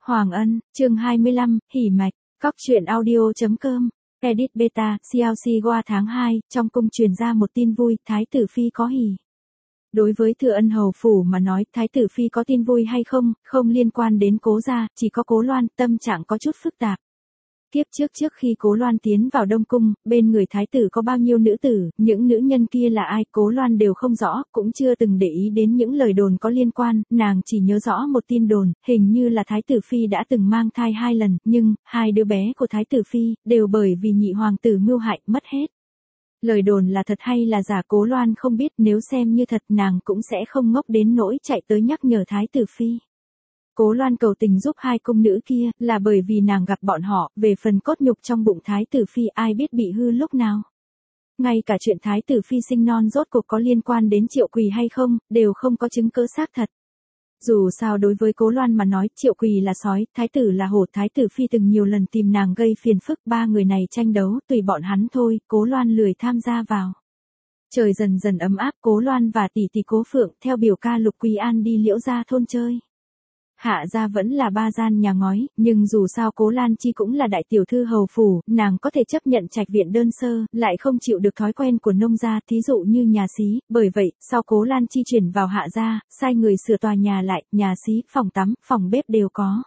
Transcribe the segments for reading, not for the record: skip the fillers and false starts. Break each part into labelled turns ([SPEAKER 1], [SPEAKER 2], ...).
[SPEAKER 1] Hoàng Ân, chương 25, hỉ mạch, Cóc truyện audio.com, edit beta, CLC qua tháng 2, trong cung truyền ra một tin vui, Thái tử Phi có hỉ. Đối với Thừa Ân hầu phủ mà nói, Thái tử Phi có tin vui hay không, không liên quan đến Cố gia, chỉ có Cố Loan, tâm trạng có chút phức tạp. Tiếp trước khi Cố Loan tiến vào Đông Cung, bên người Thái tử có bao nhiêu nữ tử, những nữ nhân kia là ai, Cố Loan đều không rõ, cũng chưa từng để ý đến những lời đồn có liên quan, nàng chỉ nhớ rõ một tin đồn, hình như là Thái tử Phi đã từng mang thai 2 lần, nhưng, 2 đứa bé của Thái tử Phi, đều bởi vì nhị hoàng tử mưu hại, mất hết. Lời đồn là thật hay là giả Cố Loan không biết, nếu xem như thật nàng cũng sẽ không ngốc đến nỗi chạy tới nhắc nhở Thái tử Phi. Cố Loan cầu tình giúp 2 cung nữ kia, là bởi vì nàng gặp bọn họ, về phần cốt nhục trong bụng Thái tử Phi ai biết bị hư lúc nào. Ngay cả chuyện Thái tử Phi sinh non rốt cuộc có liên quan đến Triệu Quỳ hay không, đều không có chứng cứ xác thật. Dù sao đối với Cố Loan mà nói, Triệu Quỳ là sói, Thái tử là hổ, Thái tử Phi từng nhiều lần tìm nàng gây phiền phức, 3 người này tranh đấu, tùy bọn hắn thôi, Cố Loan lười tham gia vào. Trời dần dần ấm áp, Cố Loan và tỷ tỷ Cố Phượng, theo biểu ca Lục Quý An đi Liễu gia thôn chơi. Hạ gia vẫn là 3 gian nhà ngói, nhưng dù sao Cố Lan Chi cũng là đại tiểu thư hầu phủ, nàng có thể chấp nhận trạch viện đơn sơ, lại không chịu được thói quen của nông gia, thí dụ như nhà xí, bởi vậy, sau Cố Lan Chi chuyển vào Hạ gia, sai người sửa tòa nhà lại, nhà xí, phòng tắm, phòng bếp đều có.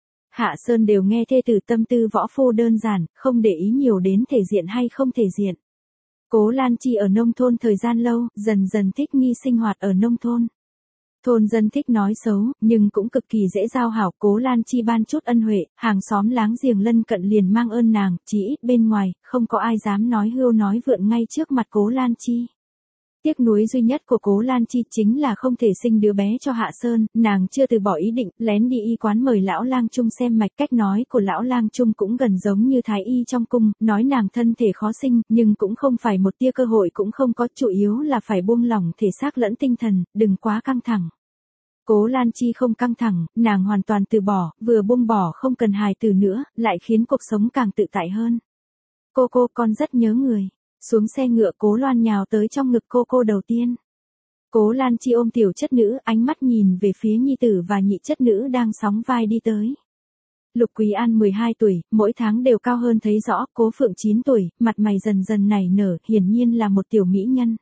[SPEAKER 1] Hạ Sơn đều nghe thê tử tâm tư võ phu đơn giản, không để ý nhiều đến thể diện hay không thể diện. Cố Lan Chi ở nông thôn thời gian lâu, dần dần thích nghi sinh hoạt ở nông thôn. Thôn dân thích nói xấu, nhưng cũng cực kỳ dễ giao hảo, Cố Lan Chi ban chút ân huệ, hàng xóm láng giềng lân cận liền mang ơn nàng, chỉ ít bên ngoài, không có ai dám nói hưu nói vượn ngay trước mặt Cố Lan Chi. Tiếc nuối duy nhất của Cố Lan Chi chính là không thể sinh đứa bé cho Hạ Sơn, nàng chưa từ bỏ ý định, lén đi y quán mời lão lang trung xem mạch, cách nói của lão lang trung cũng gần giống như thái y trong cung, nói nàng thân thể khó sinh, nhưng cũng không phải một tia cơ hội cũng không có, chủ yếu là phải buông lỏng thể xác lẫn tinh thần, đừng quá căng thẳng. Cố Lan Chi không căng thẳng, nàng hoàn toàn từ bỏ, vừa buông bỏ không cần hài tử nữa, lại khiến cuộc sống càng tự tại hơn. Cô con rất nhớ người. Xuống xe ngựa, Cố Loan nhào tới trong ngực cô đầu tiên. Cố Lan Chi ôm tiểu chất nữ, ánh mắt nhìn về phía nhi tử và nhị chất nữ đang sóng vai đi tới. Lục Quý An 12 tuổi, mỗi tháng đều cao hơn thấy rõ, Cố Phượng 9 tuổi, mặt mày dần dần nảy nở, hiển nhiên là một tiểu mỹ nhân.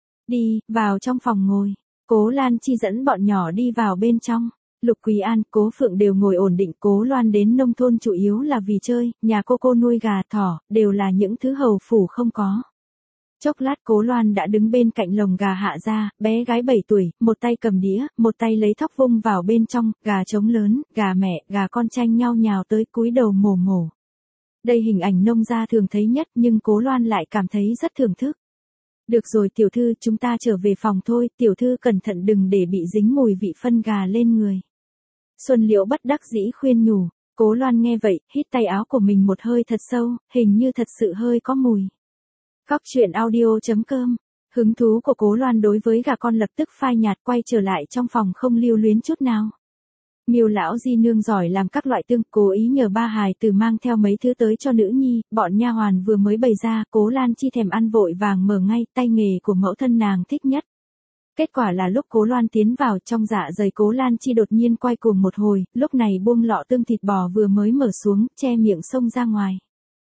[SPEAKER 1] Đi, vào trong phòng ngồi. Cố Lan Chi dẫn bọn nhỏ đi vào bên trong. Lục Quý An, Cố Phượng đều ngồi ổn định, Cố Loan đến nông thôn chủ yếu là vì chơi, nhà cô nuôi gà thỏ, đều là những thứ hầu phủ không có. Chốc lát Cố Loan đã đứng bên cạnh lồng gà Hạ gia, bé gái 7 tuổi, một tay cầm đĩa, một tay lấy thóc vung vào bên trong, gà trống lớn, gà mẹ, gà con tranh nhau nhào tới cúi đầu mổ. Đây hình ảnh nông gia thường thấy nhất nhưng Cố Loan lại cảm thấy rất thưởng thức. Được rồi tiểu thư, chúng ta trở về phòng thôi, tiểu thư cẩn thận đừng để bị dính mùi vị phân gà lên người. Xuân Liễu bất đắc dĩ khuyên nhủ, Cố Loan nghe vậy, hít tay áo của mình một hơi thật sâu, hình như thật sự hơi có mùi. Cóc truyện audio.com, hứng thú của Cố Loan đối với gà con lập tức phai nhạt, quay trở lại trong phòng không lưu luyến chút nào. Miêu lão di nương giỏi làm các loại tương, cố ý nhờ ba hài tử mang theo mấy thứ tới cho nữ nhi, bọn nha hoàn vừa mới bày ra, Cố Lan Chi thèm ăn vội vàng mở ngay, tay nghề của mẫu thân nàng thích nhất. Kết quả là lúc Cố Loan tiến vào, trong dạ dày Cố Lan Chi đột nhiên quay cuồng một hồi, lúc này buông lọ tương thịt bò vừa mới mở xuống, che miệng xông ra ngoài.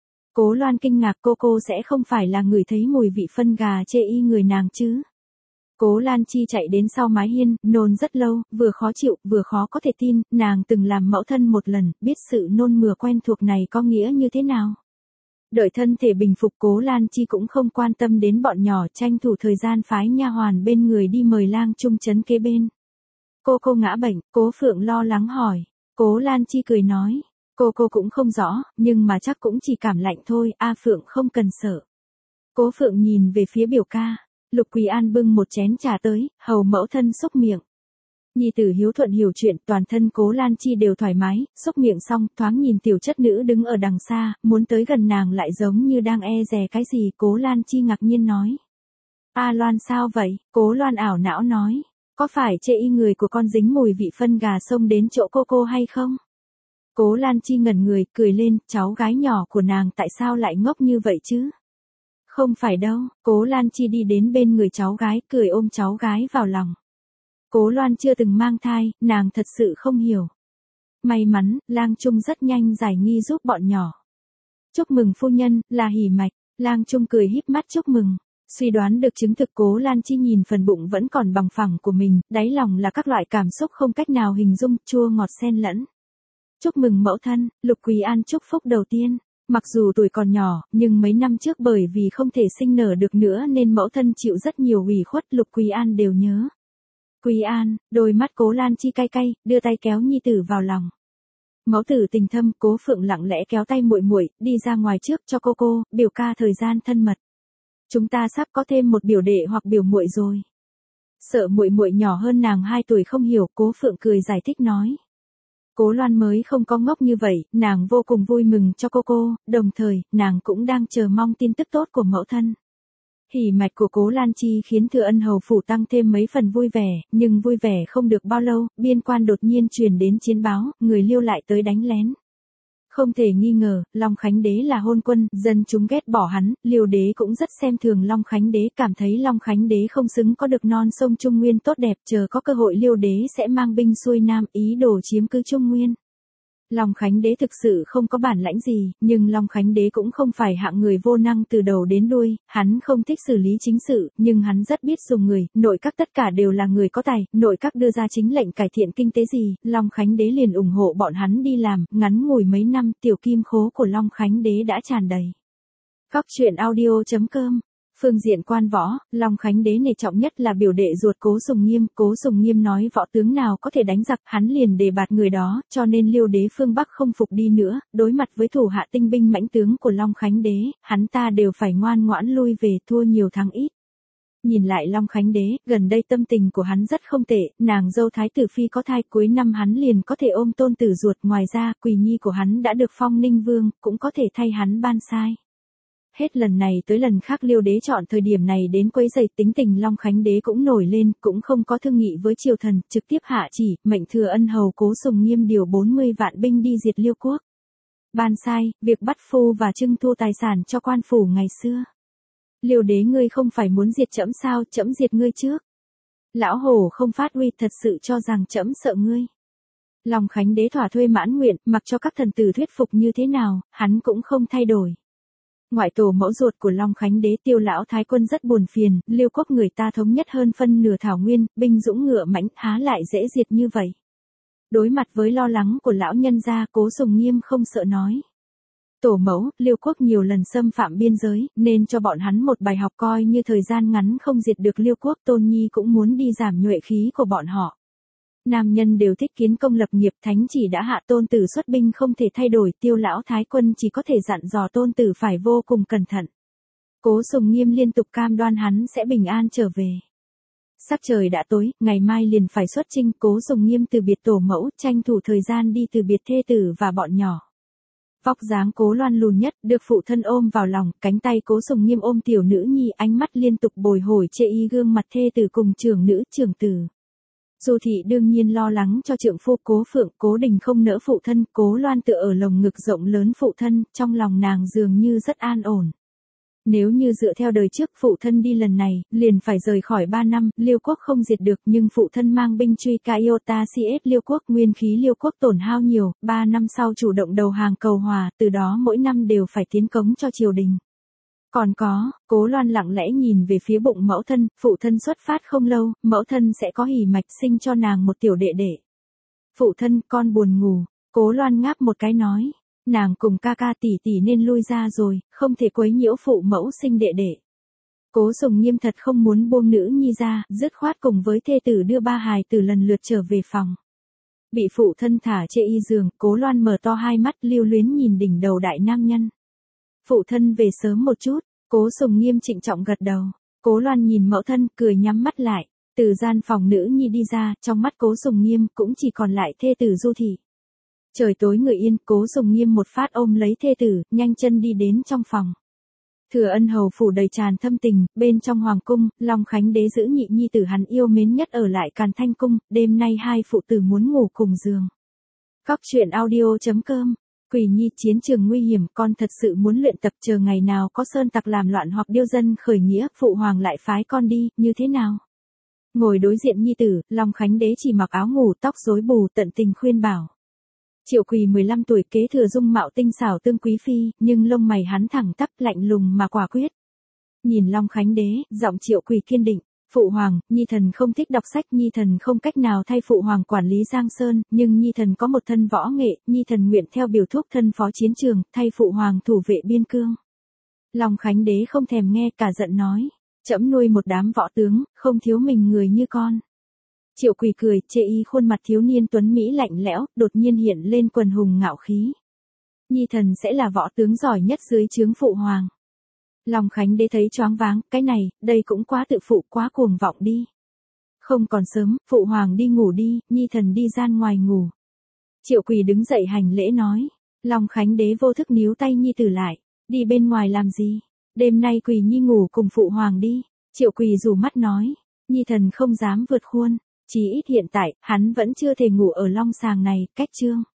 [SPEAKER 1] Cố Loan kinh ngạc, cô sẽ không phải là người thấy mùi vị phân gà chê y người nàng chứ. Cố Lan Chi chạy đến sau mái hiên, nôn rất lâu, vừa khó chịu, vừa khó có thể tin, nàng từng làm mẫu thân một lần, biết sự nôn mửa quen thuộc này có nghĩa như thế nào. Đợi thân thể bình phục, Cố Lan Chi cũng không quan tâm đến bọn nhỏ, tranh thủ thời gian phái nha hoàn bên người đi mời lang trung trấn kế bên. Cô ngã bệnh, Cố Phượng lo lắng hỏi. Cố Lan Chi cười nói, cô cũng không rõ, nhưng mà chắc cũng chỉ cảm lạnh thôi, Phượng không cần sợ. Cố Phượng nhìn về phía biểu ca. Lục Quý An bưng một chén trà tới, hầu mẫu thân xúc miệng. Nhi tử hiếu thuận hiểu chuyện, toàn thân Cố Lan Chi đều thoải mái, xúc miệng xong, thoáng nhìn tiểu chất nữ đứng ở đằng xa, muốn tới gần nàng lại giống như đang e dè cái gì, Cố Lan Chi ngạc nhiên nói. Loan sao vậy? Cố Loan ảo não nói, có phải chê y người của con dính mùi vị phân gà xông đến chỗ cô hay không? Cố Lan Chi ngẩn người, cười lên, cháu gái nhỏ của nàng tại sao lại ngốc như vậy chứ? Không phải đâu, Cố Lan Chi đi đến bên người cháu gái, cười ôm cháu gái vào lòng. Cố Loan chưa từng mang thai, nàng thật sự không hiểu. May mắn, Lang Trung rất nhanh giải nghi giúp bọn nhỏ. Chúc mừng phu nhân, là hỉ mạch. Lang Trung cười híp mắt chúc mừng. Suy đoán được chứng thực, Cố Lan Chi nhìn phần bụng vẫn còn bằng phẳng của mình, đáy lòng là các loại cảm xúc không cách nào hình dung, chua ngọt xen lẫn. Chúc mừng mẫu thân, Lục Quý An chúc phúc đầu tiên. Mặc dù tuổi còn nhỏ, nhưng mấy năm trước bởi vì không thể sinh nở được nữa nên mẫu thân chịu rất nhiều ủy khuất, Lục Quý An đều nhớ. Quý An, đôi mắt Cố Lan Chi cay cay, đưa tay kéo nhi tử vào lòng. Mẫu tử tình thâm, Cố Phượng lặng lẽ kéo tay muội muội đi ra ngoài trước cho cô, biểu ca thời gian thân mật. Chúng ta sắp có thêm một biểu đệ hoặc biểu muội rồi. Sợ muội muội nhỏ hơn nàng 2 tuổi không hiểu, Cố Phượng cười giải thích nói. Cố Loan mới không có ngốc như vậy, nàng vô cùng vui mừng cho cô, đồng thời, nàng cũng đang chờ mong tin tức tốt của mẫu thân. Hỉ mạch của Cố Lan Chi khiến Thừa Ân hầu phủ tăng thêm mấy phần vui vẻ, nhưng vui vẻ không được bao lâu, biên quan đột nhiên truyền đến chiến báo, người Liêu lại tới đánh lén. Không thể nghi ngờ, Long Khánh Đế là hôn quân, dân chúng ghét bỏ hắn, Liêu Đế cũng rất xem thường Long Khánh Đế, cảm thấy Long Khánh Đế không xứng có được non sông Trung Nguyên tốt đẹp, chờ có cơ hội Liêu Đế sẽ mang binh xuôi Nam, ý đồ chiếm cứ Trung Nguyên. Long Khánh Đế thực sự không có bản lãnh gì, nhưng Long Khánh Đế cũng không phải hạng người vô năng từ đầu đến đuôi, hắn không thích xử lý chính sự, nhưng hắn rất biết dùng người, nội các tất cả đều là người có tài, nội các đưa ra chính lệnh cải thiện kinh tế gì, Long Khánh Đế liền ủng hộ bọn hắn đi làm, ngắn ngủi mấy năm, tiểu kim khố của Long Khánh Đế đã tràn đầy. Góc truyện audio.com. Phương diện quan võ, Long Khánh Đế nể trọng nhất là biểu đệ ruột Cố Sùng Nghiêm nói võ tướng nào có thể đánh giặc, hắn liền đề bạt người đó, cho nên Liêu Đế phương Bắc không phục đi nữa, đối mặt với thủ hạ tinh binh mãnh tướng của Long Khánh Đế, hắn ta đều phải ngoan ngoãn lui về, thua nhiều thắng ít. Nhìn lại Long Khánh Đế, gần đây tâm tình của hắn rất không tệ, nàng dâu Thái tử Phi có thai, cuối năm hắn liền có thể ôm tôn tử ruột, ngoài ra, Quỳ Nhi của hắn đã được phong Ninh Vương, cũng có thể thay hắn ban sai. Hết lần này tới lần khác Liêu Đế chọn thời điểm này đến quấy rầy, tính tình Long Khánh Đế cũng nổi lên, cũng không có thương nghị với triều thần, trực tiếp hạ chỉ, mệnh Thừa Ân hầu Cố Sùng Nghiêm điều 40 vạn binh đi diệt Liêu quốc. Ban sai, việc bắt phu và trưng thu tài sản cho quan phủ ngày xưa. Liêu Đế ngươi không phải muốn diệt trẫm sao, trẫm diệt ngươi trước. Lão hổ không phát uy, thật sự cho rằng trẫm sợ ngươi. Long Khánh Đế thỏa thuê mãn nguyện, mặc cho các thần tử thuyết phục như thế nào, hắn cũng không thay đổi. Ngoại tổ mẫu ruột của Long Khánh Đế Tiêu lão thái quân rất buồn phiền, Liêu quốc người ta thống nhất hơn phân nửa thảo nguyên, binh dũng ngựa mãnh, há lại dễ diệt như vậy. Đối mặt với lo lắng của lão nhân gia, Cố Sùng Nghiêm không sợ nói. Tổ mẫu, Liêu quốc nhiều lần xâm phạm biên giới, nên cho bọn hắn một bài học, coi như thời gian ngắn không diệt được Liêu quốc, Tôn Nhi cũng muốn đi giảm nhuệ khí của bọn họ. Nam nhân đều thích kiến công lập nghiệp, thánh chỉ đã hạ tôn tử xuất binh không thể thay đổi, Tiêu lão thái quân chỉ có thể dặn dò tôn tử phải vô cùng cẩn thận. Cố Sùng Nghiêm liên tục cam đoan hắn sẽ bình an trở về. Sắc trời đã tối, ngày mai liền phải xuất chinh, Cố Sùng Nghiêm từ biệt tổ mẫu, tranh thủ thời gian đi từ biệt thê tử và bọn nhỏ. Vóc dáng Cố Loan lùn nhất, được phụ thân ôm vào lòng, cánh tay Cố Sùng Nghiêm ôm tiểu nữ nhi, ánh mắt liên tục bồi hồi chê y gương mặt thê tử cùng trưởng nữ trưởng tử. Du thị đương nhiên lo lắng cho trượng phu Cố Phượng, Cố Đình không nỡ phụ thân, Cố Loan tựa ở lồng ngực rộng lớn phụ thân, trong lòng nàng dường như rất an ổn. Nếu như dựa theo đời trước phụ thân đi lần này, liền phải rời khỏi 3 năm, Liêu quốc không diệt được, nhưng phụ thân mang binh truy Iota CS Liêu quốc, nguyên khí Liêu quốc tổn hao nhiều, 3 năm sau chủ động đầu hàng cầu hòa, từ đó mỗi năm đều phải tiến cống cho triều đình. Còn có, Cố Loan lặng lẽ nhìn về phía bụng mẫu thân, phụ thân xuất phát không lâu, mẫu thân sẽ có hỉ mạch, sinh cho nàng một tiểu đệ đệ. Phụ thân, con buồn ngủ, Cố Loan ngáp một cái nói, nàng cùng ca ca tỷ tỷ nên lui ra rồi, không thể quấy nhiễu phụ mẫu sinh đệ đệ. Cố Sùng Nghiêm thật không muốn buông nữ nhi ra, dứt khoát cùng với thê tử đưa 3 hài tử lần lượt trở về phòng. Bị phụ thân thả chê y giường, Cố Loan mở to hai mắt lưu luyến nhìn đỉnh đầu đại nam nhân. Phụ thân về sớm một chút, Cố Sùng Nghiêm trịnh trọng gật đầu. Cố Loan nhìn mẫu thân, cười nhắm mắt lại. Từ gian phòng nữ nhi đi ra, trong mắt Cố Sùng Nghiêm cũng chỉ còn lại thê tử Du thị. Trời tối người yên, Cố Sùng Nghiêm một phát ôm lấy thê tử, nhanh chân đi đến trong phòng. Thừa Ân hầu phủ đầy tràn thâm tình, bên trong hoàng cung, Long Khánh Đế giữ nhị nhi tử hắn yêu mến nhất ở lại Càn Thanh cung, đêm nay hai phụ tử muốn ngủ cùng giường. Góc truyện audio.com. Quỳ Nhi, chiến trường nguy hiểm, con thật sự muốn luyện tập, chờ ngày nào có sơn tặc làm loạn hoặc điêu dân khởi nghĩa, phụ hoàng lại phái con đi, như thế nào? Ngồi đối diện nhi tử, Long Khánh Đế chỉ mặc áo ngủ, tóc rối bù, tận tình khuyên bảo. Triệu Quỳ 15 tuổi kế thừa dung mạo tinh xảo tương quý phi, nhưng lông mày hắn thẳng tắp lạnh lùng mà quả quyết. Nhìn Long Khánh Đế, giọng Triệu Quỳ kiên định. Phụ hoàng, Nhi thần không thích đọc sách, Nhi thần không cách nào thay phụ hoàng quản lý Giang Sơn, nhưng Nhi thần có một thân võ nghệ, Nhi thần nguyện theo biểu thúc thân phó chiến trường, thay phụ hoàng thủ vệ biên cương. Long Khánh Đế không thèm nghe, cả giận nói, trẫm nuôi một đám võ tướng, không thiếu mình người như con. Triệu Quỳ cười, chê y khuôn mặt thiếu niên tuấn mỹ lạnh lẽo, đột nhiên hiện lên quần hùng ngạo khí. Nhi thần sẽ là võ tướng giỏi nhất dưới trướng phụ hoàng. Long Khánh Đế thấy choáng váng, cái này, đây cũng quá tự phụ, quá cuồng vọng đi. Không còn sớm, phụ hoàng đi ngủ đi, Nhi thần đi gian ngoài ngủ. Triệu Quỳ đứng dậy hành lễ nói. Long Khánh Đế vô thức níu tay Nhi tử lại. Đi bên ngoài làm gì? Đêm nay Quỳ Nhi ngủ cùng phụ hoàng đi. Triệu Quỳ rủ mắt nói. Nhi thần không dám vượt khuôn. Chí ít hiện tại, hắn vẫn chưa thể ngủ ở long sàng này, cách chương.